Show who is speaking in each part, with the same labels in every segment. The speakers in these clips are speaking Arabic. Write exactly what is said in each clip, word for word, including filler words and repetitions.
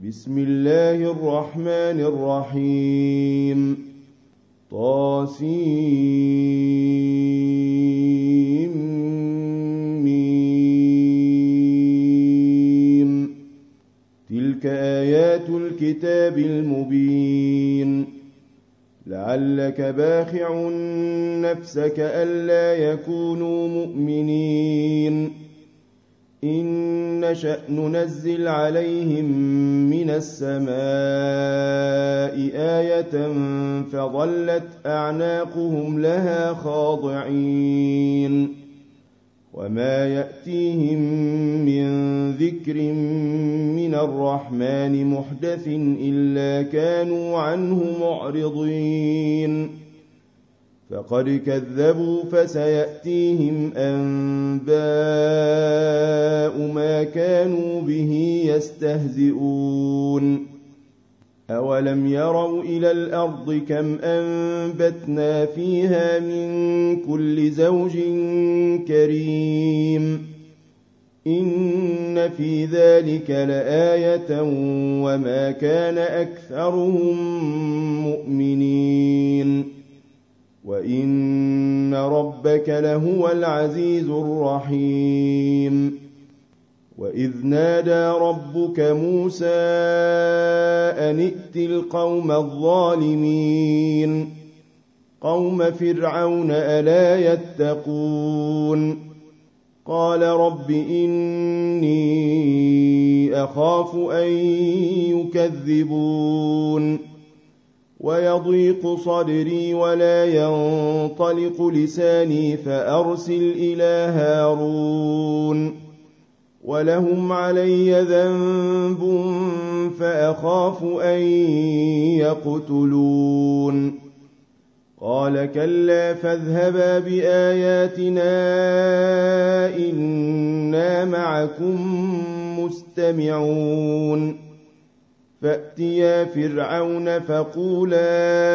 Speaker 1: بسم الله الرحمن الرحيم طاسيم تلك آيات الكتاب المبين لعلك باخع نفسك ألا يكونوا مؤمنين إن نشأ ننزل عليهم من السماء آية فظلت أعناقهم لها خاضعين وما يأتيهم من ذكر من الرحمن محدث إلا كانوا عنه معرضين فقد كذبوا فسيأتيهم أنباء ما كانوا به يستهزئون أولم يروا إلى الأرض كم أنبتنا فيها من كل زوج كريم إن في ذلك لآية وما كان أكثرهم مؤمنين وإن ربك لهو العزيز الرحيم وإذ نادى ربك موسى أن ائت القوم الظالمين قوم فرعون ألا يتقون قال رب إني أخاف أن يكذبون ويضيق صدري ولا ينطلق لساني فأرسل إلى هارون ولهم علي ذنب فأخاف أن يقتلون قال كلا فاذهبا بآياتنا إنا معكم مستمعون فأتيا فرعون فقولا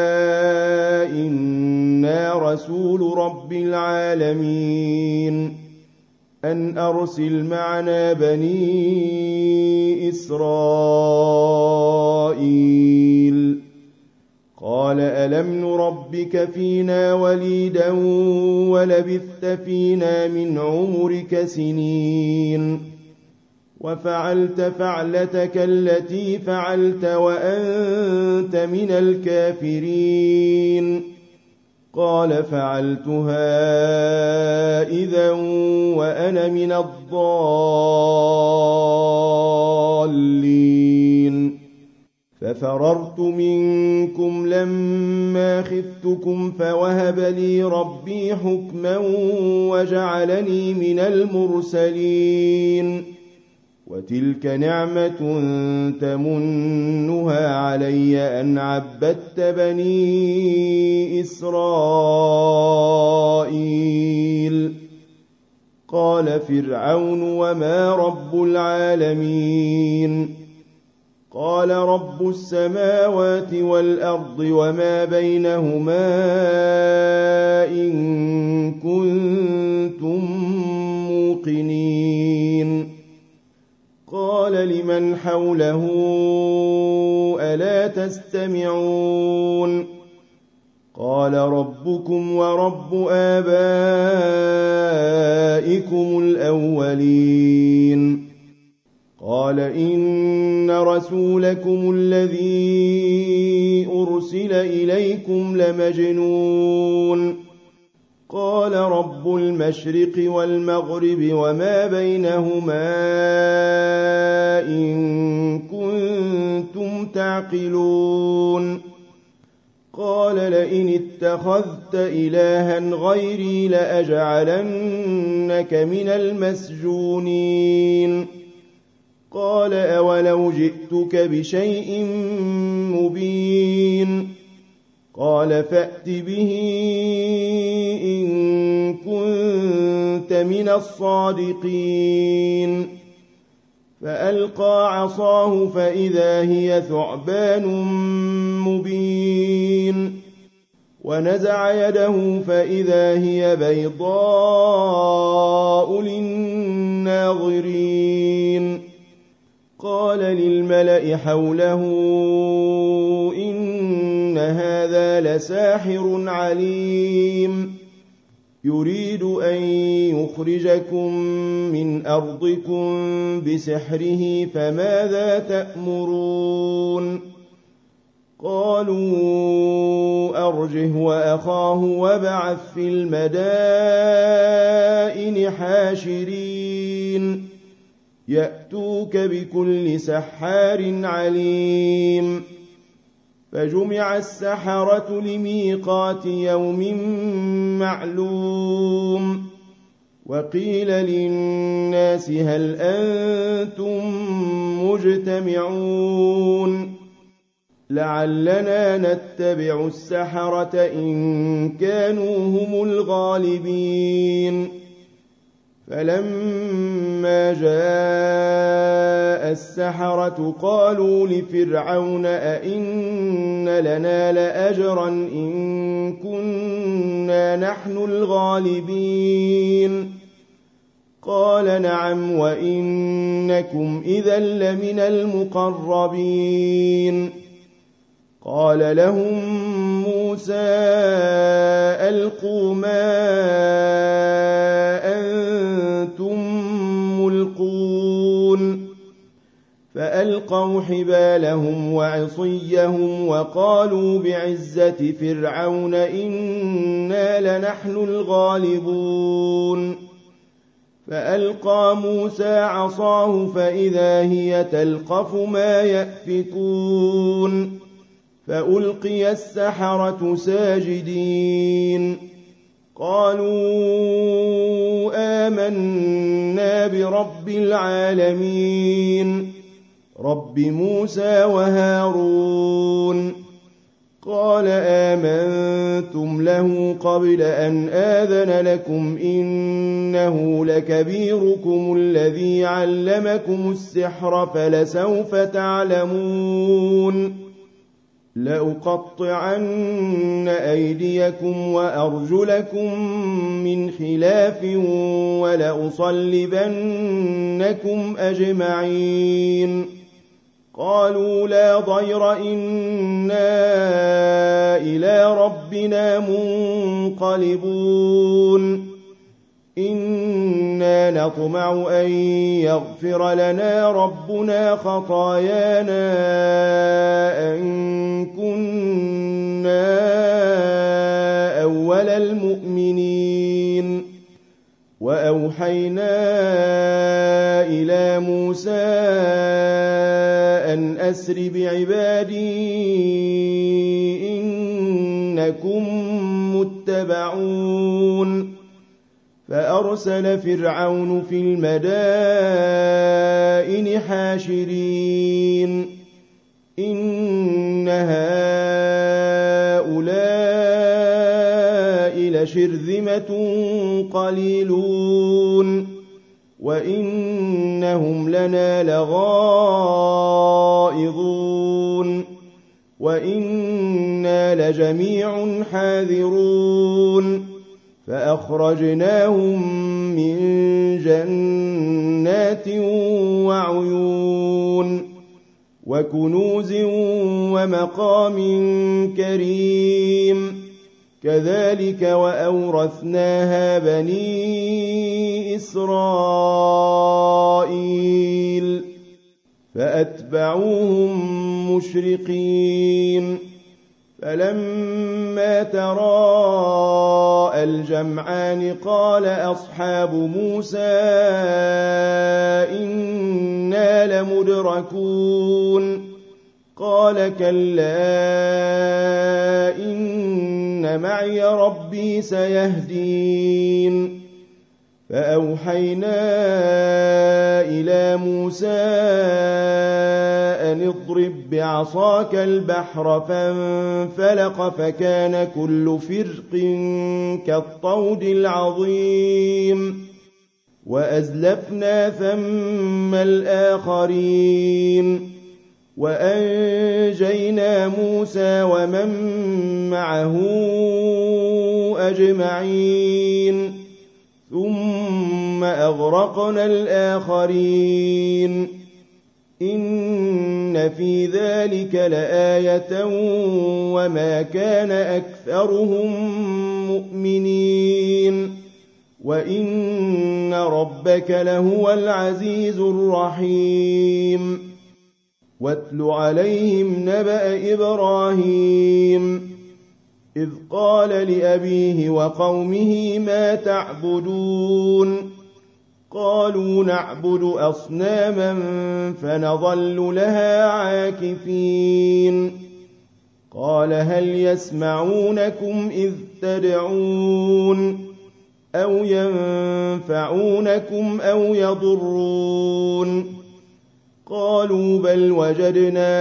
Speaker 1: إنا رسول رب العالمين أن أرسل معنا بني إسرائيل قال ألم نربك فينا وليدا ولبثت فينا من عمرك سنين وفعلت فعلتك التي فعلت وأنت من الكافرين قال فعلتها إذا وأنا من الضالين ففررت منكم لما خفتكم فوهب لي ربي حكما وجعلني من المرسلين وتلك نعمة تمنها علي أن عبدت بني إسرائيل قال فرعون وما رب العالمين قال رب السماوات والأرض وما بينهما إن كنتم موقنين قال لمن حوله ألا تستمعون قال ربكم ورب آبائكم الأولين قال إن رسولكم الذي أرسل إليكم لمجنون قال رب المشرق والمغرب وما بينهما إن كنتم تعقلون قال لئن اتخذت إلها غيري لأجعلنك من المسجونين قال أولو جئتك بشيء مبين قال فأت به إن كنت من الصادقين فألقى عصاه فإذا هي ثعبان مبين ونزع يده فإذا هي بيضاء للناظرين قال للملأ حوله إن هذا لساحر عليم يريد أن يخرجكم من أرضكم بسحره فماذا تأمرون قالوا أرجه وأخاه وابعث في المدائن حاشرين يأتوك بكل سحار عليم فجمع السحرة لميقات يوم معلوم وقيل للناس هل أنتم مجتمعون لعلنا نتبع السحرة إن كانوا هم الغالبين فلما جاء السحرة قالوا لفرعون أئن لنا لأجرا إن كنا نحن الغالبين قال نعم وإنكم إذا لمن المقربين قال لهم موسى ألقوا ما أنتم ملقون فألقوا حبالهم وعصيهم وقالوا بعزة فرعون إنا لنحن الغالبون فألقى موسى عصاه فإذا هي تلقف ما يأفكون فألقي السحرة ساجدين قالوا آمنا برب العالمين رب موسى وهارون قال آمنتم له قبل أن آذن لكم إنه لكبيركم الذي علمكم السحر فلسوف تعلمون لأقطعن أيديكم وأرجلكم من خلاف ولأصلبنكم أجمعين قالوا لا ضير إنا إلى ربنا منقلبون إنا نطمع أن يغفر لنا ربنا خطايانا أن كنا أول المؤمنين وأوحينا إلى موسى أن أسر بعبادي إنكم متبعون فأرسل فرعون في المدائن حاشرين إن هؤلاء لشرذمة قليلون وإنهم لنا لغائظون وإنا لجميع حاذرون فأخرجناهم من جنات وعيون وكنوز ومقام كريم كذلك وأورثناها بني إسرائيل فأتبعوهم مشرقين فلما تراءى الجمعان قال أصحاب موسى إنا لمدركون قال كلا إن معي ربي سيهدين فأوحينا إلى موسى أن اضرب بعصاك البحر فانفلق فكان كل فرق كالطود العظيم وأزلفنا ثم الآخرين وأنجينا موسى ومن معه أجمعين ثم أغرقنا الآخرين إن في ذلك لآية وما كان أكثرهم مؤمنين وإن ربك لهو العزيز الرحيم واتل عليهم نبأ إبراهيم إذ قال لأبيه وقومه ما تعبدون قالوا نعبد أصناما فنظل لها عاكفين قال هل يسمعونكم إذ تدعون أو ينفعونكم أو يضرون قالوا بل وجدنا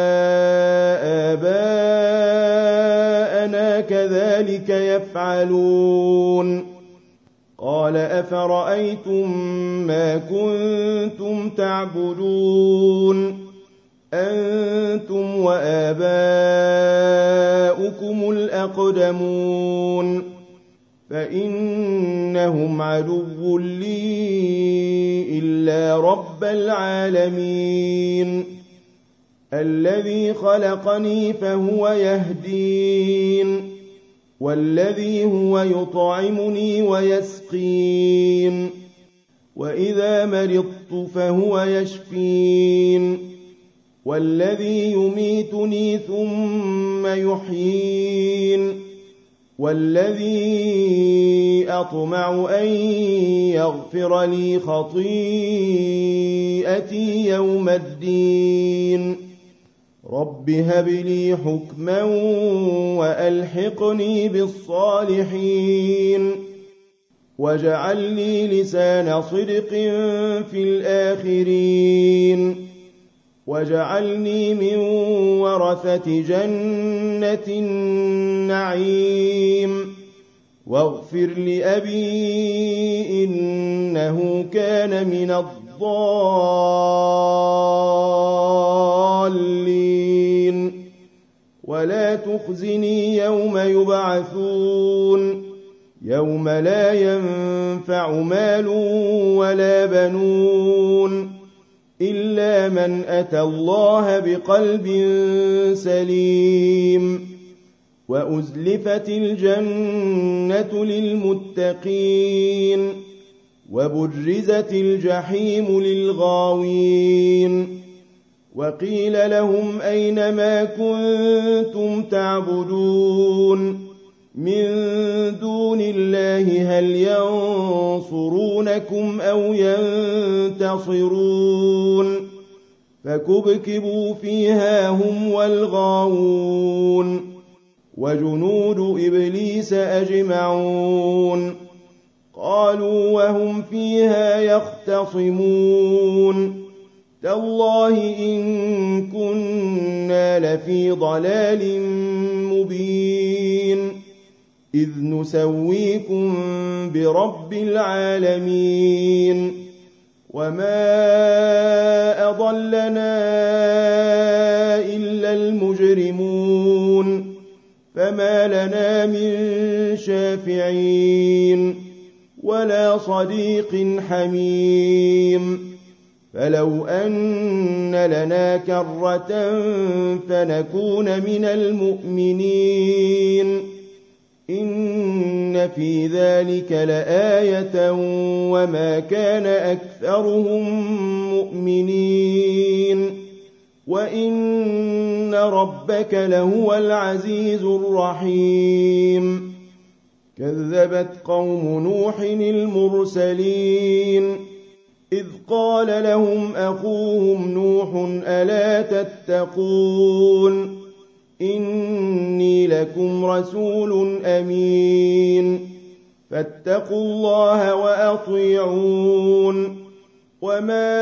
Speaker 1: آباءنا كذلك يفعلون قال أفرأيتم ما كنتم تعبدون أنتم وآباؤكم الأقدمون فإنهم عدو لي إلا رب العالمين الذي خلقني فهو يهدين والذي هو يطعمني ويسقين وإذا مرضت فهو يشفين والذي يميتني ثم يحيين والذي أطمع أن يغفر لي خطيئتي يوم الدين رب هب لي حكما وألحقني بالصالحين واجعل لي لسان صدق في الآخرين واجعلني من ورثة جنة النعيم واغفر لأبي إنه كان من الضالين ولا تخزني يوم يبعثون يوم لا ينفع مال ولا بنون إلا من أتى الله بقلب سليم وأزلفت الجنة للمتقين وبرزت الجحيم للغاوين وقيل لهم أين ما كنتم تعبدون من دون الله هل ينصرونكم أو ينتصرون فكبكبوا فيها هم والغاوون وجنود إبليس أجمعون قالوا وهم فيها يختصمون تالله إن كنا لفي ضلال مبين إذ نسويكم برب العالمين وما أضلنا إلا المجرمون فما لنا من شافعين ولا صديق حميم فلو أن لنا كرة فنكون من المؤمنين إن في ذلك لآية وما كان أكثرهم مؤمنين وإن ربك لهو العزيز الرحيم كذبت قوم نوح المرسلين إذ قال لهم أخوهم نوح ألا تتقون إني لكم رسول أمين فاتقوا الله وأطيعون وما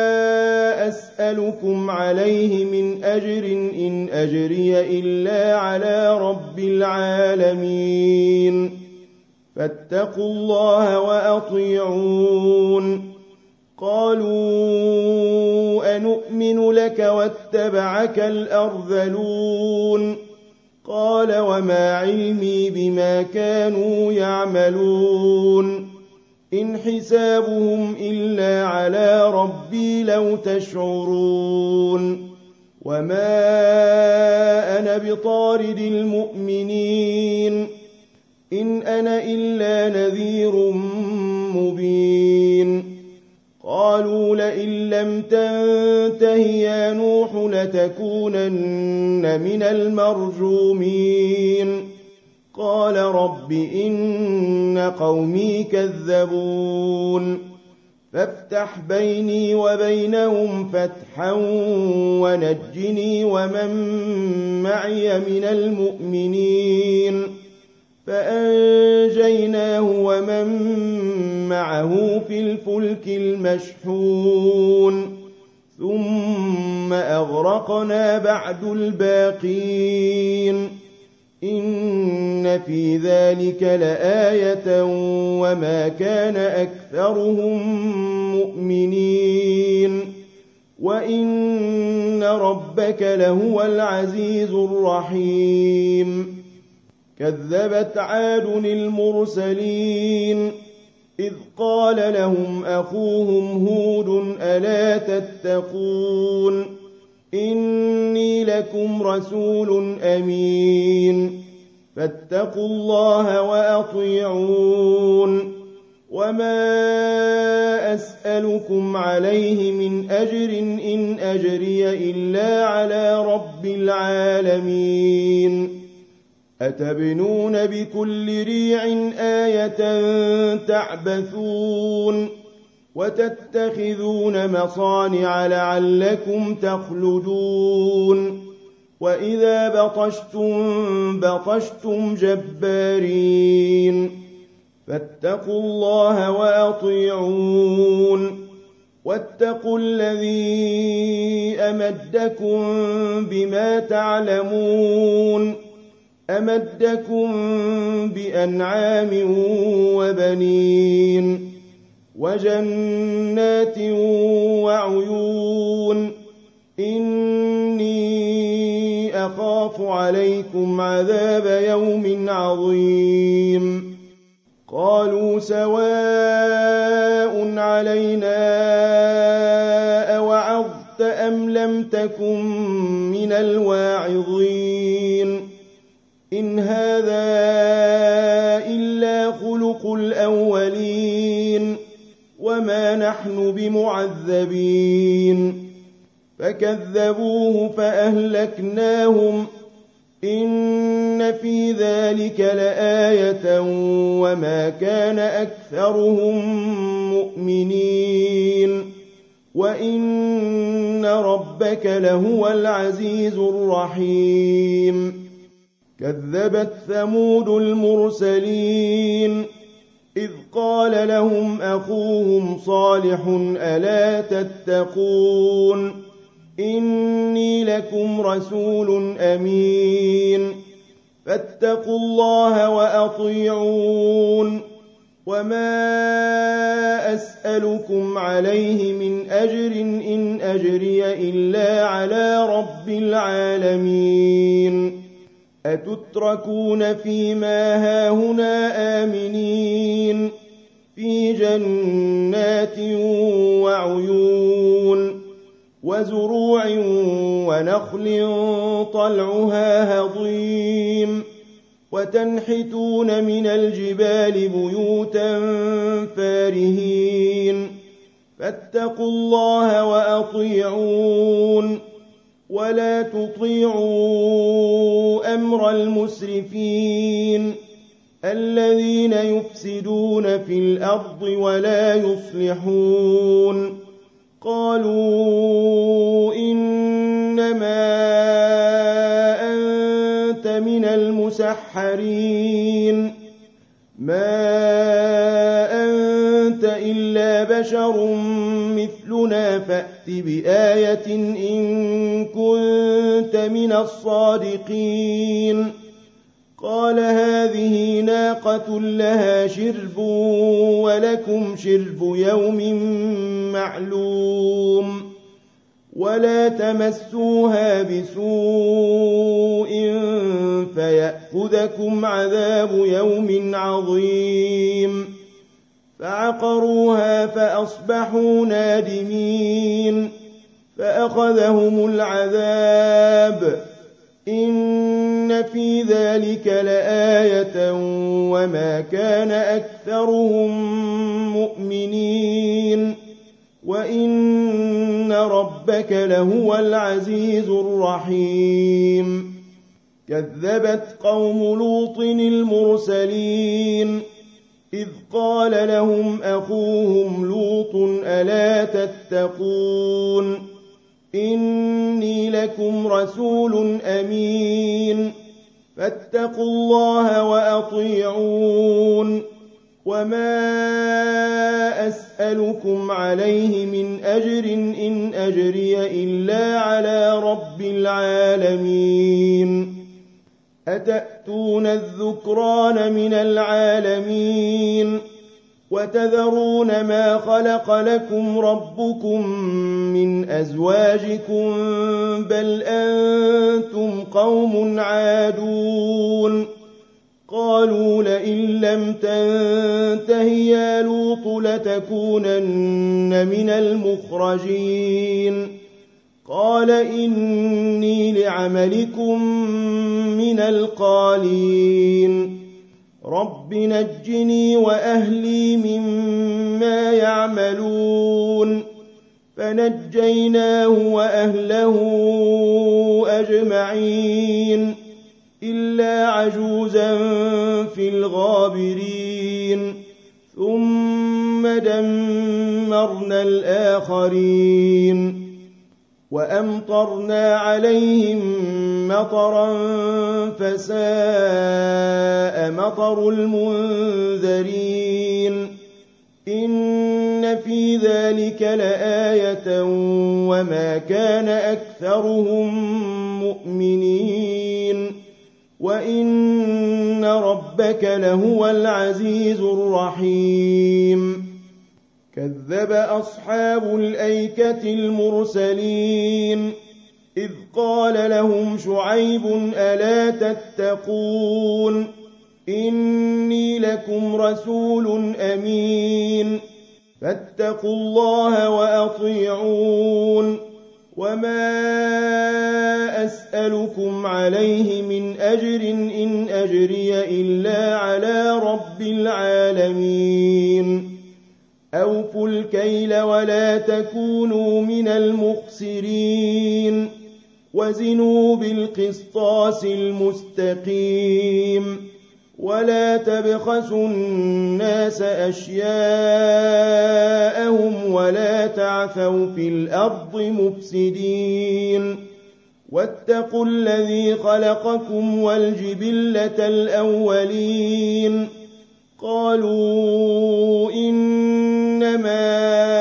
Speaker 1: أسألكم عليه من أجر إن أجري إلا على رب العالمين فاتقوا الله وأطيعون قالوا أنؤمن لك واتبعك الأرذلون قال وما علمي بما كانوا يعملون إن حسابهم إلا على ربي لو تشعرون وما أنا بطارد المؤمنين إن أنا إلا نذير مبين قالوا لئن لم تنته يا نوح لتكونن من المرجومين قال رب إن قومي كذبون فافتح بيني وبينهم فتحا ونجني ومن معي من المؤمنين فأنجيناه ومن معه في الفلك المشحون ثم أغرقنا بعد الباقين إن في ذلك لآية وما كان أكثرهم مؤمنين وإن ربك لهو العزيز الرحيم كذبت عاد المرسلين إذ قال لهم أخوهم هود ألا تتقون إني لكم رسول أمين فاتقوا الله وأطيعون وما أسألكم عليه من أجر إن أجري إلا على رب العالمين أتبنون بكل ريع آية تعبثون وتتخذون مصانع لعلكم تخلدون وإذا بطشتم بطشتم جبارين فاتقوا الله وأطيعون واتقوا الذي أمدكم بما تعلمون أمدكم بأنعام وبنين وجنات وعيون إني أخاف عليكم عذاب يوم عظيم قالوا سواء علينا أوعظت أم لم تكن من الواعظين إن هذا إلا خلق الأولين وما نحن بمعذبين فكذبوه فأهلكناهم إن في ذلك لآية وما كان أكثرهم مؤمنين وإن ربك لهو العزيز الرحيم كذبت ثمود المرسلين إذ قال لهم أخوهم صالح ألا تتقون إني لكم رسول أمين فاتقوا الله وأطيعون وما أسألكم عليه من أجر إن أجري إلا على رب العالمين أتتركون فيما هاهنا آمنين في جنات وعيون وزروع ونخل طلعها هضيم وتنحتون من الجبال بيوتا فارهين فاتقوا الله وأطيعون ولا تطيعوا أمر المسرفين الذين يفسدون في الأرض ولا يصلحون قالوا إنما أنت من المسحرين ما أنت إلا بشر مثلنا فأت بآية إن كنت من الصادقين قال هذه ناقة لها شرب ولكم شرب يوم معلوم ولا تمسوها بسوء فيأخذكم عذاب يوم عظيم فعقروها فأصبحوا نادمين فأخذهم العذاب إن في ذلك لآية وما كان أكثرهم مؤمنين وإن ربك لهو العزيز الرحيم كذبت قوم لوط المرسلين إذ قال لهم أخوهم لوط ألا تتقون إني لكم رسول أمين فاتقوا الله وأطيعون وما أسألكم عليه من أجر إن أجري إلا على رب العالمين أتأتون الذكران من العالمين وتذرون ما خلق لكم ربكم من أزواجكم بل أنتم قوم عادون قالوا لئن لم تنته يا لوط لتكونن من المخرجين قال إني لعملكم من القالين رب نجني وأهلي مما يعملون فنجيناه وأهله أجمعين إلا عجوزا في الغابرين ثم دمرنا الآخرين وأمطرنا عليهم مطرا فساء مطر المنذرين إن في ذلك لآية وما كان أكثرهم مؤمنين وإن ربك لهو العزيز الرحيم كذب أصحاب الأيكة المرسلين إذ قال لهم شعيب ألا تتقون إني لكم رسول أمين فاتقوا الله وأطيعون وما أسألكم عليه من أجر إن أجري إلا على رب العالمين أوفوا الكيل ولا تكونوا من المخسرين وزنوا بالقسطاس المستقيم ولا تبخسوا الناس أشياءهم ولا تعثوا في الأرض مفسدين واتقوا الذي خلقكم والجبلة الأولين قالوا إنما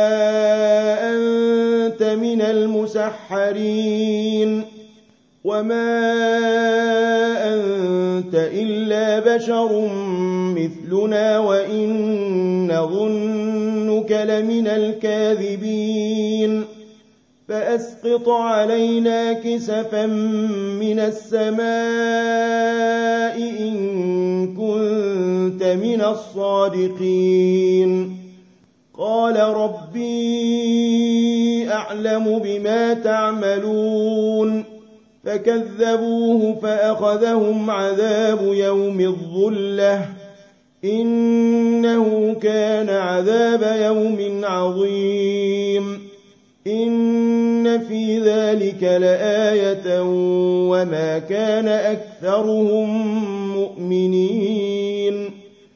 Speaker 1: أنت من المسحرين وما أنت إلا بشر مثلنا وإن نظنك لمن الكاذبين فأسقط علينا كسفا من السماء إن كنت من الصادقين قال ربي أعلم بما تعملون فكذبوه فأخذهم عذاب يوم الظلة إنه كان عذاب يوم عظيم إن في ذلك لآية وما كان أكثرهم مؤمنين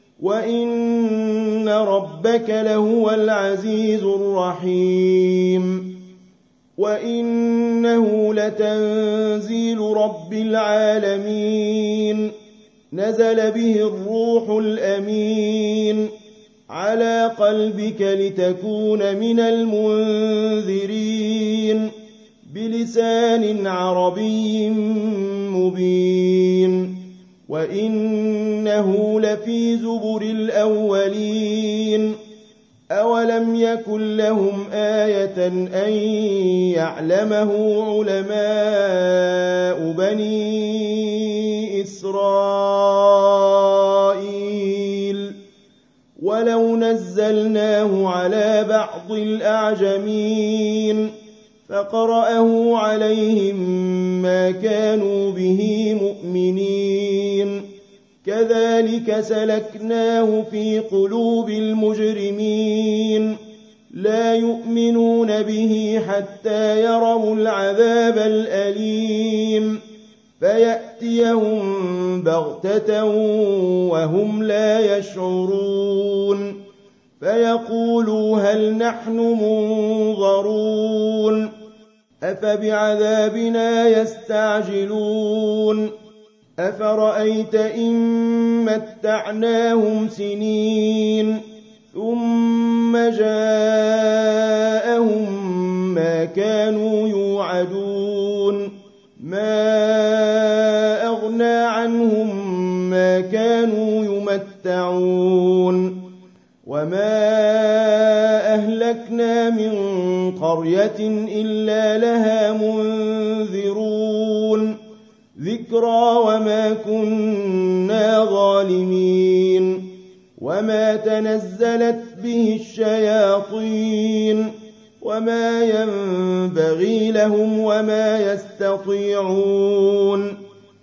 Speaker 1: وإن ربك لهو العزيز الرحيم وإنه لتنزيل رب العالمين نزل به الروح الأمين على قلبك لتكون من المنذرين بلسان عربي مبين وإنه لفي زبر الأولين أولم يكن لهم آية أن يعلمه علماء بني إسرائيل ولو نزل نزلناه على بعض الأعجمين فقرأه عليهم ما كانوا به مؤمنين كذلك سلكناه في قلوب المجرمين لا يؤمنون به حتى يروا العذاب الأليم فيأتيهم بغتة وهم لا يشعرون فيقولوا هل نحن منظرون أفبعذابنا يستعجلون أفرأيت إن متعناهم سنين ثم جاءهم ما كانوا يوعدون ما أغنى عنهم ما كانوا يمتعون وما أهلكنا من قرية إلا لها منذرون ذكرى وما كنا ظالمين وما تنزلت به الشياطين وما ينبغي لهم وما يستطيعون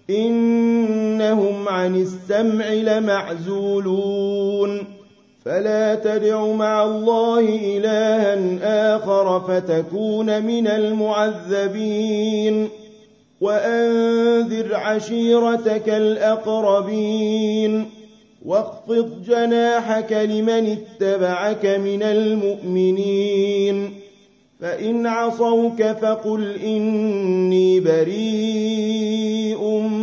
Speaker 1: إنهم عن السمع لمعزولون فلا تدع مع الله إلها آخر فتكون من المعذبين وأنذر عشيرتك الأقربين واخفض جناحك لمن اتبعك من المؤمنين فإن عصوك فقل إني بريء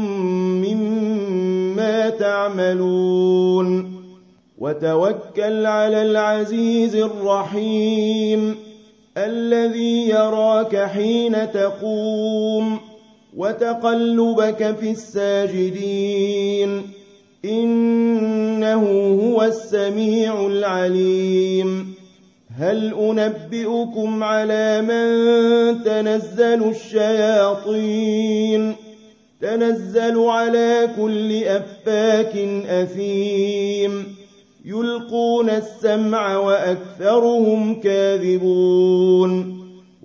Speaker 1: مما تعملون وتوكل على العزيز الرحيم الذي يراك حين تقوم وتقلبك في الساجدين إنه هو السميع العليم هل أنبئكم على من تنزل الشياطين تنزل على كل أفاك أثيم يلقون السمع وأكثرهم كاذبون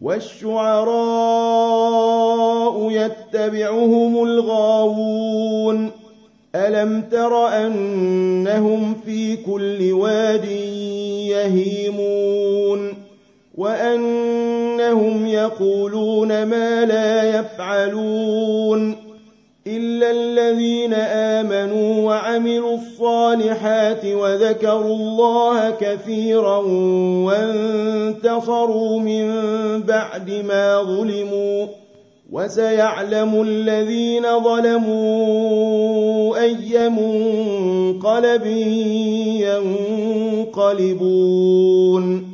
Speaker 1: والشعراء يتبعهم الغاوون ألم تر أنهم في كل واد يهيمون وأنهم يقولون ما لا يفعلون إلا الذين آمنوا وعملوا الصالحات وذكروا الله كثيرا وانتصروا من بعد ما ظلموا وسيعلم الذين ظلموا أي منقلب ينقلبون